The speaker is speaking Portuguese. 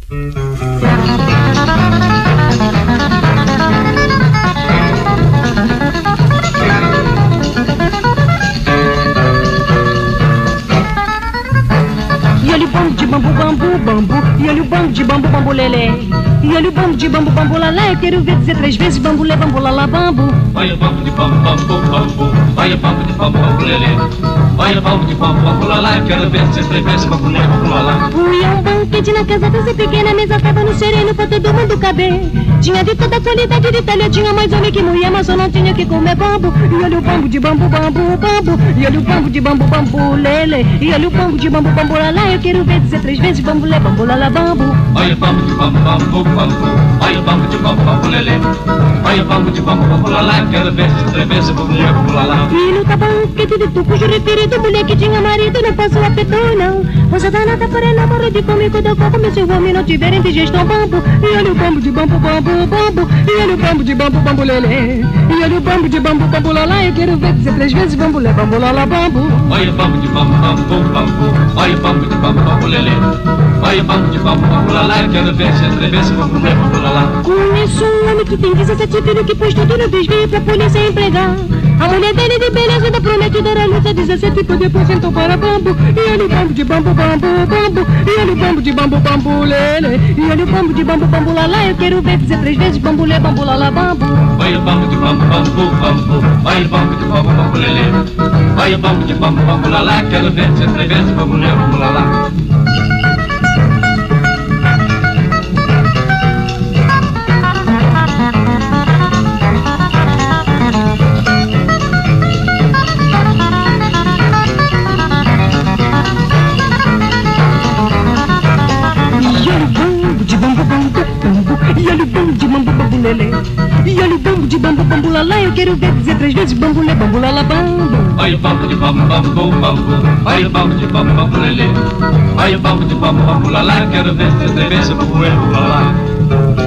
E olha o bambu de bambu, bambu, bambu. E olha o bambu de bambu, bambu, lelé. E olha o bambu de bambu, bambu, lalá. Eu quero ver dizer 3 vezes bambu, lé, bambu, lalá, bambu. Olha o bambu de bambu, bambu, bambu. Olha o bambu de bambu, bambu, lelé. Olha o bambu de bambu, bambu, lalá. Eu quero ver dizer 3 vezes bambu, lé, bambu, lalá. Fui a um banquete na casa dessa pequena, a mesa tava no sereno pra todo mundo caber. Tinha de toda a qualidade de talha, tinha mais homem que mulher, mas eu não tinha que comer bambu. E olha o bambu de bambu, bambu, bambu. E olha o bambu de bambu, bambu, lele. E olha o bambu de bambu, bambu, lalá. Eu quero ver dizer 3 vezes bambu, lé, bambu, lalá, bambu. Olha o bambu de bambu, bambu, bambu. Olha o bambu de bambu, bambu, lelé. Olha o bambu de bambu, bambu, lalá. Eu quero ver dizer 3 vezes bambu, lé, bambu, lalá. E no tabanquete de tuco, juro referido, mulher que tinha marido, não passou a não. Você tá nada para namoro de comigo, do como se o homem não tiver indigestão, bambu. E olha o bambu de bambu, bambu, bambu. E olha o bambu de bambu, bambu, lelé. E olha o bambu de bambu, bambu, lalá. Eu quero ver dizer 3 vezes bambu, lé, bambu, lalá, bambu. Olha o bambu de bambu, bambu, bambu. Olha o bambu de bambu, bambu, lelé. Olha o bambu de bambu, bambu, lalá. Eu quero ver dizer 3 vezes bambu, lé, bambu, lalá. Conheço um homem que tem 17 filhos que pôs tudo no desvio pra polícia empregar. A mulher dele de beleza ainda promete dar a luz a 17 por depois então para bambu. E olha o bambu de bambu, bambu, bambu. E olha o bambu de bambu, bambu, lele. E olha o bambu de bambu, bambu, lalá. Eu quero ver dizer 3 vezes bambu, lé, bambu, lalá, bambu. Olha o bambu de bambu, bambu, bambu. Olha o bambu de bambu, bambu, lelé. Olha o bambu de bambu, bambu, lalá. Quero ver dizer 3 vezes bambu, lé, bambu, lalá. E olha o bambu de bambu, bambu, lelé. E olha o bambu de bambu, bambu, lalá. Eu quero ver dizer 3 vezes bambu, lé, bambu, lalá, bambu. Olha o bambu de bambu, bambu, bambu. Olha o bambu de bambu, bambu, lelé. Olha o bambu de bambu, bambu, lalá. Quero ver dizer 3 vezes bambu, lé, bambu, lalá.